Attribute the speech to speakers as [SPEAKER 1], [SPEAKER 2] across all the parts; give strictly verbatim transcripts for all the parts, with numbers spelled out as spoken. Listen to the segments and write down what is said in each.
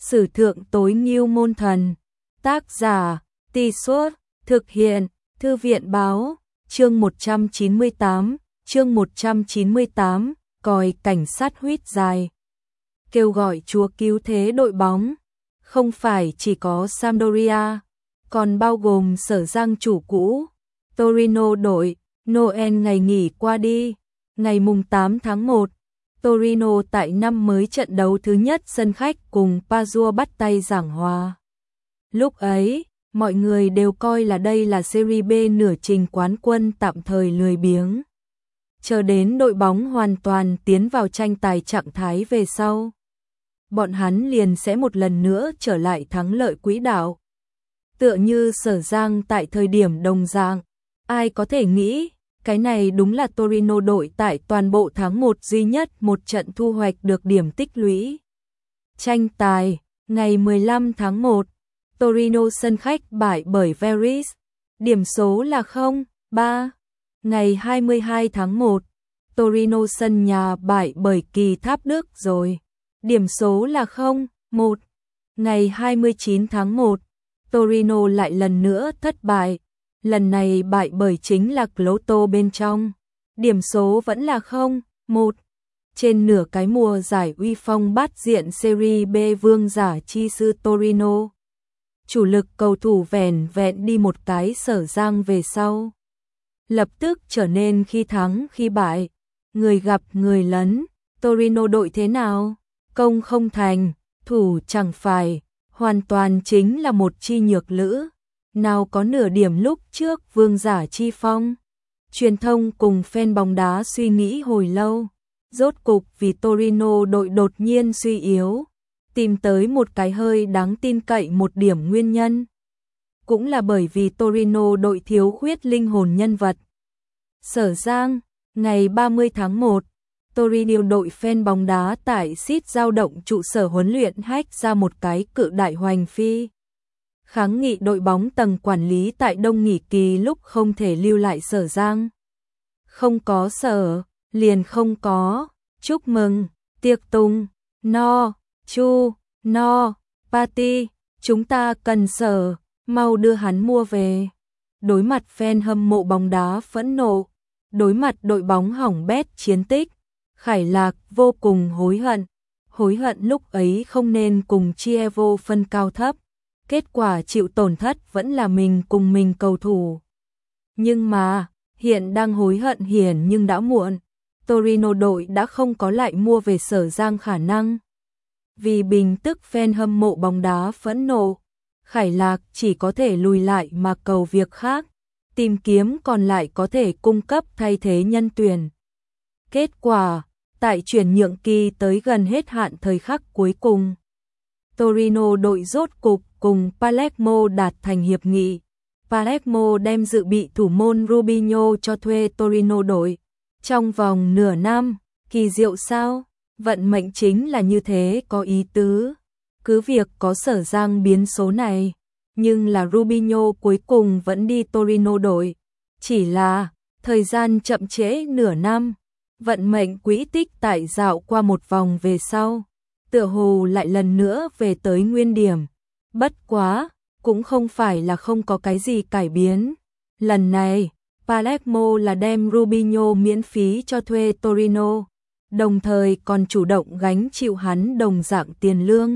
[SPEAKER 1] Sử thượng tối ngưu môn thần. Tác giả, Tì Suốt, thực hiện, Thư viện báo, chương một trăm chín mươi tám, chương một trăm chín mươi tám, còi cảnh sát huýt dài. Kêu gọi Chúa cứu thế đội bóng, không phải chỉ có Sampdoria, còn bao gồm Sở Giang chủ cũ, Torino đội. Noel ngày nghỉ qua đi, ngày mùng tám tháng một, Torino tại năm mới trận đấu thứ nhất sân khách cùng Padua bắt tay giảng hòa. Lúc ấy, mọi người đều coi là đây là Serie B nửa trình quán quân tạm thời lười biếng. Chờ đến đội bóng hoàn toàn tiến vào tranh tài trạng thái về sau, bọn hắn liền sẽ một lần nữa trở lại thắng lợi quỹ đạo. Tựa như Sở Giang tại thời điểm đồng dạng, ai có thể nghĩ, cái này đúng là Torino đội tại toàn bộ tháng một duy nhất một trận thu hoạch được điểm tích lũy. Tranh tài, ngày mười lăm tháng một, Torino sân khách bại bởi Veris, điểm số là không ba. Ngày hai mươi hai tháng một, Torino sân nhà bại bởi Kỳ Tháp Đức rồi, điểm số là không một. Ngày hai mươi chín tháng một, Torino lại lần nữa thất bại, lần này bại bởi chính là Clotto bên trong, điểm số vẫn là không một. Trên nửa cái mùa giải uy phong bát diện Serie B vương giả chi sư Torino, chủ lực cầu thủ vẻn vẹn đi một cái Sở Giang về sau, lập tức trở nên khi thắng khi bại, người gặp người lấn. Torino đội thế nào? Công không thành, thủ chẳng phải, hoàn toàn chính là một chi nhược lữ. Nào có nửa điểm lúc trước vương giả chi phong. Truyền thông cùng fan bóng đá suy nghĩ hồi lâu, rốt cục vì Torino đội đột nhiên suy yếu, tìm tới một cái hơi đáng tin cậy một điểm nguyên nhân. Cũng là bởi vì Torino đội thiếu khuyết linh hồn nhân vật. Sở Giang, ngày ba mươi tháng một, Torino đội fan bóng đá tại sít dao động trụ sở huấn luyện hách ra một cái cự đại hoành phi. Kháng nghị đội bóng tầng quản lý tại đông nghỉ kỳ lúc không thể lưu lại Sở Giang. Không có Sở, liền không có, chúc mừng, tiệc tùng, no, chu, no, party, chúng ta cần Sở, mau đưa hắn mua về. Đối mặt fan hâm mộ bóng đá phẫn nộ, đối mặt đội bóng hỏng bét chiến tích, Khải Lạc vô cùng hối hận, hối hận lúc ấy không nên cùng Chievo phân cao thấp. Kết quả chịu tổn thất vẫn là mình cùng mình cầu thủ. Nhưng mà, hiện đang hối hận hiển nhưng đã muộn. Torino đội đã không có lại mua về Sở Giang khả năng. Vì bình tức fan hâm mộ bóng đá phẫn nộ, Khải Lạc chỉ có thể lùi lại mà cầu việc khác, tìm kiếm còn lại có thể cung cấp thay thế nhân tuyển. Kết quả, tại chuyển nhượng kỳ tới gần hết hạn thời khắc cuối cùng, Torino đội rốt cục cùng Palermo đạt thành hiệp nghị. Palermo đem dự bị thủ môn Rubinho cho thuê Torino đội. Trong vòng nửa năm, kỳ diệu sao? Vận mệnh chính là như thế có ý tứ. Cứ việc có Sở Giang biến số này, nhưng là Rubinho cuối cùng vẫn đi Torino đội. Chỉ là, thời gian chậm trễ nửa năm, vận mệnh quỹ tích tại dạo qua một vòng về sau, tựa hồ lại lần nữa về tới nguyên điểm. Bất quá, cũng không phải là không có cái gì cải biến. Lần này, Palermo là đem Rubinho miễn phí cho thuê Torino, đồng thời còn chủ động gánh chịu hắn đồng dạng tiền lương.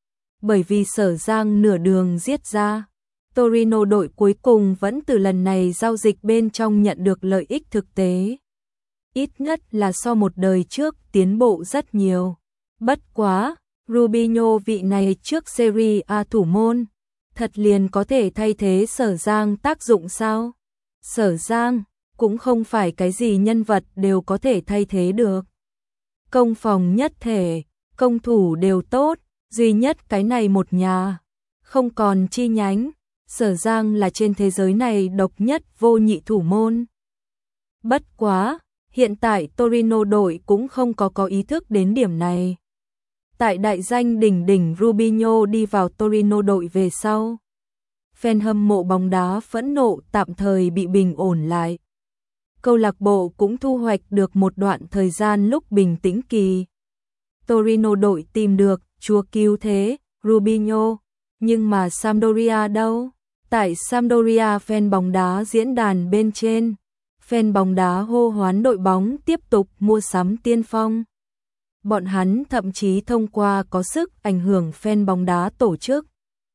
[SPEAKER 1] Bởi vì Sở Giang nửa đường giết ra, Torino đội cuối cùng vẫn từ lần này giao dịch bên trong nhận được lợi ích thực tế. Ít nhất là so một đời trước tiến bộ rất nhiều. Bất quá, Rubinho vị này trước Serie A thủ môn, thật liền có thể thay thế Sở Giang tác dụng sao? Sở Giang cũng không phải cái gì nhân vật đều có thể thay thế được. Công phòng nhất thể, công thủ đều tốt, duy nhất cái này một nhà, không còn chi nhánh. Sở Giang là trên thế giới này độc nhất vô nhị thủ môn. Bất quá, hiện tại Torino đội cũng không có có ý thức đến điểm này. Tại đại danh đỉnh đỉnh Rubinho đi vào Torino đội về sau, fan hâm mộ bóng đá phẫn nộ tạm thời bị bình ổn lại. Câu lạc bộ cũng thu hoạch được một đoạn thời gian lúc bình tĩnh kỳ. Torino đội tìm được Chúa cứu thế, Rubinho, nhưng mà Sampdoria đâu? Tại Sampdoria fan bóng đá diễn đàn bên trên, fan bóng đá hô hoán đội bóng tiếp tục mua sắm tiên phong. Bọn hắn thậm chí thông qua có sức ảnh hưởng fan bóng đá tổ chức,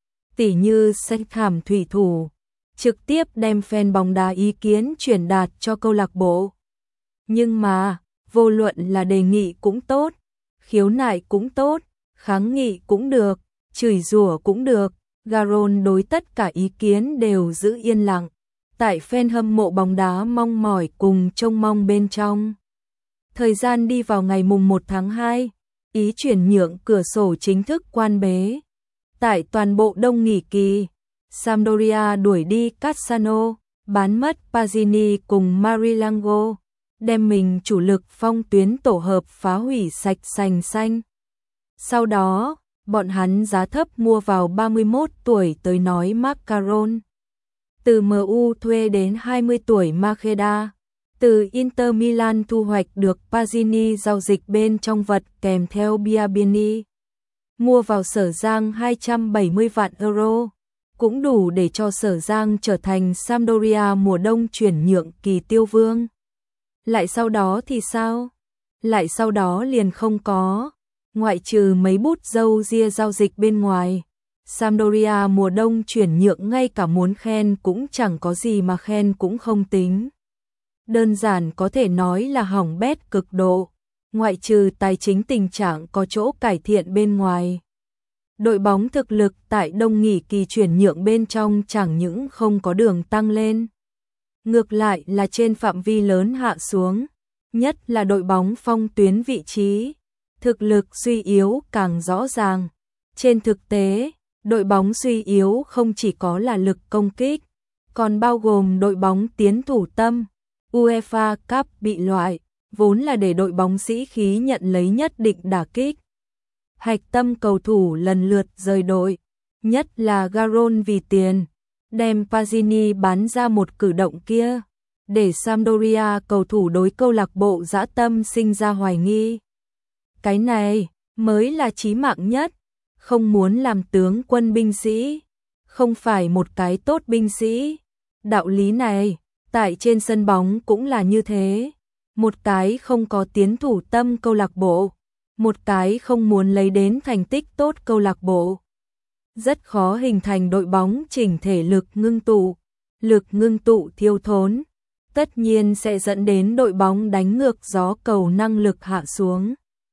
[SPEAKER 1] tỉ như Seckham thủy thủ, trực tiếp đem fan bóng đá ý kiến truyền đạt cho câu lạc bộ. Nhưng mà, vô luận là đề nghị cũng tốt, khiếu nại cũng tốt, kháng nghị cũng được, chửi rủa cũng được, Garon đối tất cả ý kiến đều giữ yên lặng. Tại fan hâm mộ bóng đá mong mỏi cùng trông mong bên trong. Thời gian đi vào ngày mùng một tháng hai, ý chuyển nhượng cửa sổ chính thức quan bế. Tại toàn bộ đông nghỉ kỳ, Sampdoria đuổi đi Cassano, bán mất Pazzini cùng Marilango, đem mình chủ lực phong tuyến tổ hợp phá hủy sạch sành xanh. Sau đó, bọn hắn giá thấp mua vào ba mươi mốt tuổi tới nói Macaron. Từ em u thuê đến hai mươi tuổi Macheda. Từ Inter Milan thu hoạch được Pazzini giao dịch bên trong vật kèm theo Biabini. Mua vào Sở Giang hai trăm bảy mươi vạn euro, cũng đủ để cho Sở Giang trở thành Sampdoria mùa đông chuyển nhượng kỳ tiêu vương. Lại sau đó thì sao? Lại sau đó liền không có, ngoại trừ mấy bút dâu ria giao dịch bên ngoài. Sampdoria mùa đông chuyển nhượng ngay cả muốn khen cũng chẳng có gì mà khen cũng không tính. Đơn giản có thể nói là hỏng bét cực độ, ngoại trừ tài chính tình trạng có chỗ cải thiện bên ngoài. Đội bóng thực lực tại đông nghỉ kỳ chuyển nhượng bên trong chẳng những không có đường tăng lên, ngược lại là trên phạm vi lớn hạ xuống, nhất là đội bóng phong tuyến vị trí, thực lực suy yếu càng rõ ràng. Trên thực tế, đội bóng suy yếu không chỉ có là lực công kích, còn bao gồm đội bóng tiến thủ tâm. UEFA Cup bị loại, vốn là để đội bóng sĩ khí nhận lấy nhất định đả kích. Hạch tâm cầu thủ lần lượt rời đội, nhất là Garon vì tiền, đem Pazzini bán ra một cử động kia, để Sampdoria cầu thủ đối câu lạc bộ dã tâm sinh ra hoài nghi. Cái này mới là chí mạng nhất, không muốn làm tướng quân binh sĩ, không phải một cái tốt binh sĩ. Đạo lý này, tại trên sân bóng cũng là như thế, một cái không có tiến thủ tâm câu lạc bộ, một cái không muốn lấy đến thành tích tốt câu lạc bộ. Rất khó hình thành đội bóng chỉnh thể lực ngưng tụ, lực ngưng tụ thiếu thốn, tất nhiên sẽ dẫn đến đội bóng đánh ngược gió cầu năng lực hạ xuống.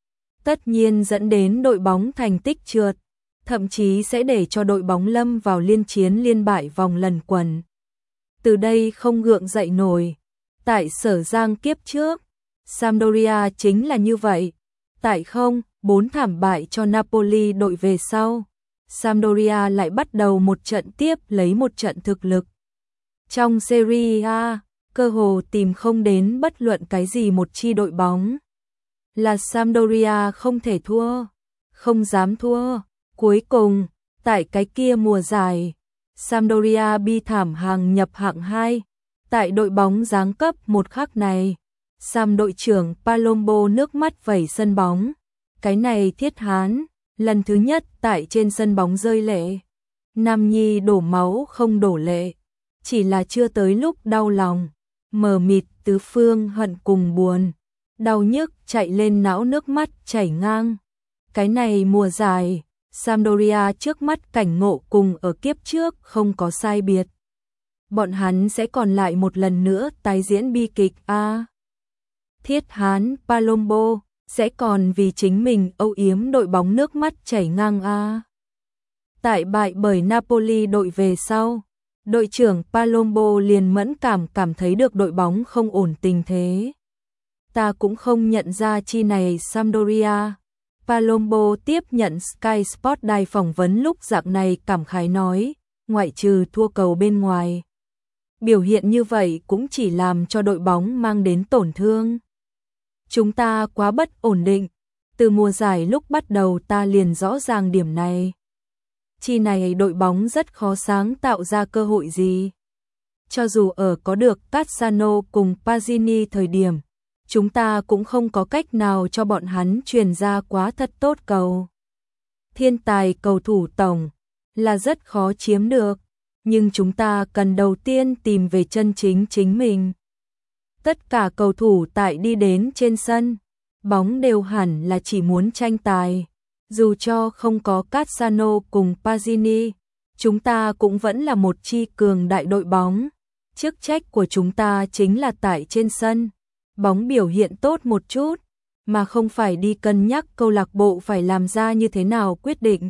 [SPEAKER 1] Tất nhiên dẫn đến đội bóng thành tích trượt, thậm chí sẽ để cho đội bóng lâm vào liên chiến liên bại vòng lần quần. Từ đây không gượng dậy nổi. Tại Sở Giang kiếp trước, Sampdoria chính là như vậy. Tại không, bốn thảm bại cho Napoli đội về sau, Sampdoria lại bắt đầu một trận tiếp lấy một trận thực lực. Trong Serie A, cơ hồ tìm không đến bất luận cái gì một chi đội bóng. Là Sampdoria không thể thua, không dám thua. Cuối cùng, tại cái kia mùa giải, Sampdoria bi thảm hàng nhập hạng hai. Tại đội bóng giáng cấp một khắc này, Sam đội trưởng Palombo nước mắt vẩy sân bóng. Cái này Thiết Hán, lần thứ nhất tại trên sân bóng rơi lệ. Nam Nhi đổ máu không đổ lệ, chỉ là chưa tới lúc đau lòng, mờ mịt tứ phương hận cùng buồn. Đau nhức chạy lên não, nước mắt chảy ngang. Cái này mùa giải, Sampdoria trước mắt cảnh ngộ cùng ở kiếp trước không có sai biệt. Bọn hắn sẽ còn lại một lần nữa tái diễn bi kịch a. Thiết Hán Palombo sẽ còn vì chính mình âu yếm đội bóng nước mắt chảy ngang a. Tại bại bởi Napoli đội về sau, đội trưởng Palombo liền mẫn cảm cảm thấy được đội bóng không ổn tình thế. Ta cũng không nhận ra chi này Sampdoria. Palombo tiếp nhận Sky Sport đài phỏng vấn lúc dạng này cảm khái nói, ngoại trừ thua cầu bên ngoài, biểu hiện như vậy cũng chỉ làm cho đội bóng mang đến tổn thương. Chúng ta quá bất ổn định, từ mùa giải lúc bắt đầu ta liền rõ ràng điểm này. Chi này đội bóng rất khó sáng tạo ra cơ hội gì. Cho dù ở có được Cassano cùng Pazzini thời điểm, chúng ta cũng không có cách nào cho bọn hắn truyền ra quá thật tốt cầu. thiên tài cầu thủ tổng là rất khó chiếm được, nhưng chúng ta cần đầu tiên tìm về chân chính chính mình. Tất cả cầu thủ tại đi đến trên sân bóng đều hẳn là chỉ muốn tranh tài. Dù cho không có Cassano cùng Pazzini, chúng ta cũng vẫn là một chi cường đại đội bóng. Chức trách của chúng ta chính là tại trên sân bóng biểu hiện tốt một chút, mà không phải đi cân nhắc câu lạc bộ phải làm ra như thế nào quyết định.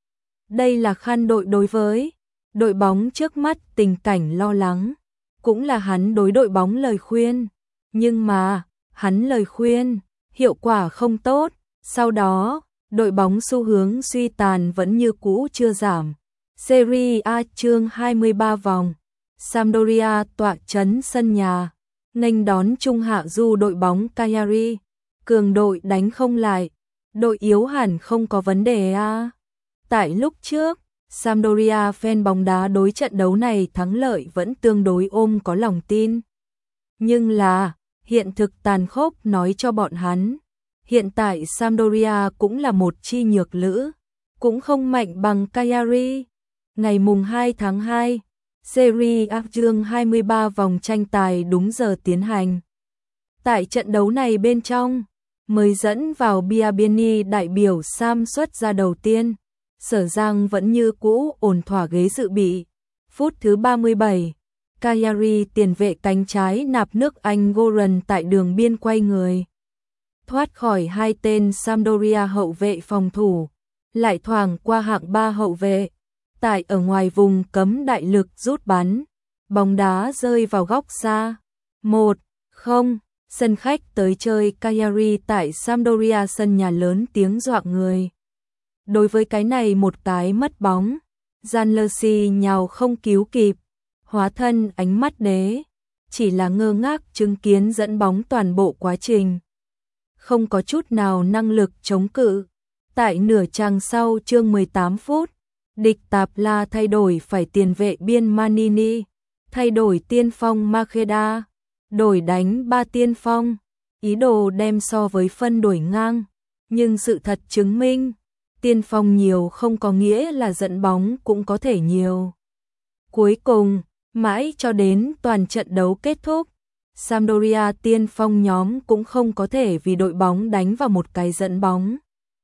[SPEAKER 1] Đây là Khan đội đối với đội bóng trước mắt tình cảnh lo lắng, cũng là hắn đối đội bóng lời khuyên. Nhưng mà, hắn lời khuyên, hiệu quả không tốt, sau đó, đội bóng xu hướng suy tàn vẫn như cũ chưa giảm. Serie A chương hai mươi ba vòng, Sampdoria tọa trấn sân nhà, nghênh đón trung hạ du đội bóng Cagliari, cường đội đánh không lại, đội yếu hẳn không có vấn đề a. Tại lúc trước, Sampdoria fan bóng đá đối trận đấu này thắng lợi vẫn tương đối ôm có lòng tin. Nhưng là, hiện thực tàn khốc nói cho bọn hắn, hiện tại Sampdoria cũng là một chi nhược lữ, cũng không mạnh bằng Cagliari. Ngày mùng hai tháng hai, Serie A chương hai mươi ba vòng tranh tài đúng giờ tiến hành. Tại trận đấu này bên trong, mới dẫn vào Biabiany đại biểu Sam xuất ra đầu tiên. Sở Giang vẫn như cũ ổn thỏa ghế dự bị. Phút thứ ba mươi bảy, Cagliari tiền vệ cánh trái nạp nước Anh Goran tại đường biên quay người, thoát khỏi hai tên Sampdoria hậu vệ phòng thủ, lại thoảng qua hạng ba hậu vệ. Tại ở ngoài vùng cấm đại lực rút bắn, bóng đá rơi vào góc xa. một không, sân khách tới chơi Cagliari tại Sampdoria sân nhà lớn tiếng dọa người. Đối với cái này một cái mất bóng, Gianluigi nhào không cứu kịp, hóa thân ánh mắt đế, chỉ là ngơ ngác chứng kiến dẫn bóng toàn bộ quá trình. Không có chút nào năng lực chống cự. Tại nửa chặng sau chương mười tám phút, địch Tạp La thay đổi phải tiền vệ biên Manini, thay đổi tiên phong Makeda, đổi đánh ba tiên phong, ý đồ đem so với phân đổi ngang, nhưng sự thật chứng minh, tiên phong nhiều không có nghĩa là dẫn bóng cũng có thể nhiều. Cuối cùng, mãi cho đến toàn trận đấu kết thúc, Sampdoria tiên phong nhóm cũng không có thể vì đội bóng đánh vào một cái dẫn bóng.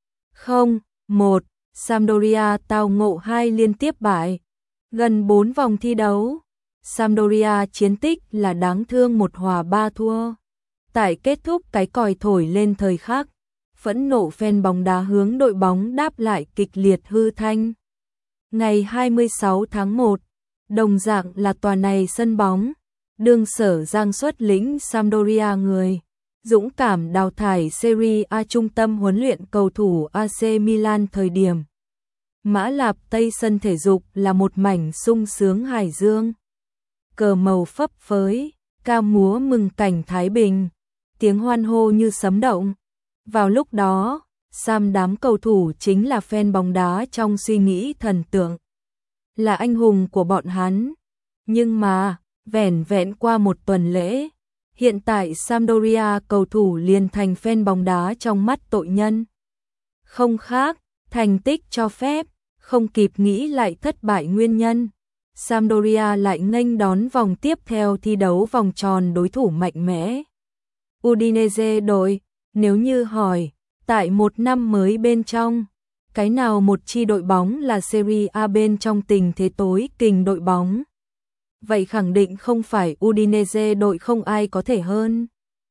[SPEAKER 1] không một, Sampdoria tao ngộ hai liên tiếp bại. Gần bốn vòng thi đấu, Sampdoria chiến tích là đáng thương một hòa ba thua. Tại kết thúc cái còi thổi lên thời khắc, phẫn nộ fan bóng đá hướng đội bóng đáp lại kịch liệt hư thanh. Ngày hai mươi sáu tháng một, đồng dạng là tòa này sân bóng, đương Sở Giang xuất lĩnh Sampdoria người dũng cảm đào thải Serie A trung tâm huấn luyện cầu thủ a xê Milan thời điểm. Mã Lạp Tây sân thể dục là một mảnh sung sướng hải dương. Cờ màu phấp phới, ca múa mừng cảnh Thái Bình, tiếng hoan hô như sấm động. Vào lúc đó, Sam đám cầu thủ chính là fan bóng đá trong suy nghĩ thần tượng, là anh hùng của bọn hắn. Nhưng mà, vẻn vẹn qua một tuần lễ, hiện tại Sampdoria cầu thủ liền thành fan bóng đá trong mắt tội nhân. Không khác, thành tích cho phép, không kịp nghĩ lại thất bại nguyên nhân. Sampdoria lại nghênh đón vòng tiếp theo thi đấu vòng tròn đối thủ mạnh mẽ. Udinese đội, nếu như hỏi, tại một năm mới bên trong, cái nào một chi đội bóng là Serie A bên trong tình thế tối kình đội bóng? Vậy khẳng định không phải Udinese đội không ai có thể hơn.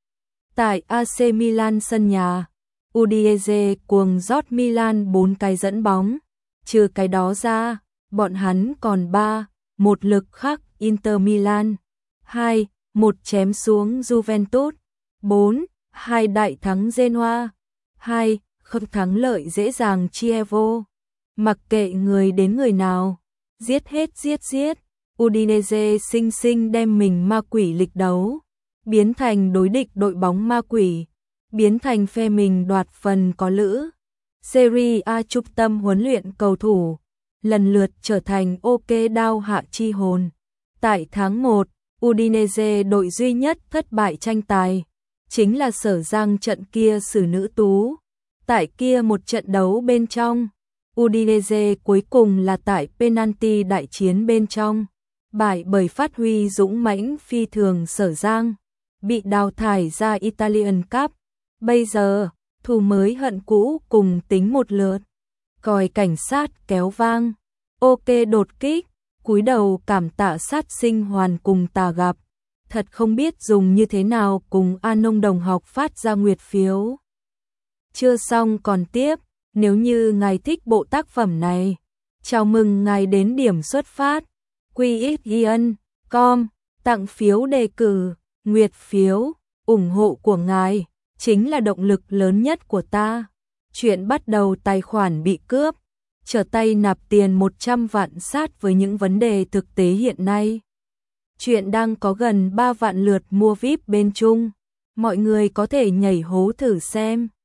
[SPEAKER 1] Tại a xê Milan sân nhà, Udinese cuồng rót Milan bốn cái dẫn bóng. Trừ cái đó ra, bọn hắn còn ba, một lực khắc Inter Milan, hai, một chém xuống Juventus, bốn, hai đại thắng Genoa, hai, không thắng lợi dễ dàng Chievo. Mặc kệ người đến người nào, giết hết giết giết, Udinese sinh sinh đem mình ma quỷ lịch đấu, biến thành đối địch đội bóng ma quỷ, biến thành phe mình đoạt phần có lữ. Serie A trung tâm huấn luyện cầu thủ, lần lượt trở thành ok đao hạ chi hồn. Tại tháng một, Udinese đội duy nhất thất bại tranh tài, chính là Sở Giang trận kia xử nữ tú. Tại kia một trận đấu bên trong, Udinese cuối cùng là tại penalty đại chiến bên trong, bại bởi phát huy dũng mãnh phi thường Sở Giang, bị đào thải ra Italian Cup. Bây giờ, thù mới hận cũ cùng tính một lượt. Còi cảnh sát kéo vang. Ok đột kích, cúi đầu cảm tạ sát sinh hoàn cùng tà gặp. Thật không biết dùng như thế nào cùng An Nông đồng học phát ra nguyệt phiếu. Chưa xong còn tiếp, nếu như ngài thích bộ tác phẩm này, chào mừng ngài đến điểm xuất phát. quy ích giê chấm com, tặng phiếu đề cử, nguyệt phiếu, ủng hộ của ngài chính là động lực lớn nhất của ta. Chuyện bắt đầu tài khoản bị cướp, trở tay nạp tiền một trăm vạn sát với những vấn đề thực tế hiện nay. Chuyện đang có gần ba vạn lượt mua víp bên Trung, mọi người có thể nhảy hố thử xem.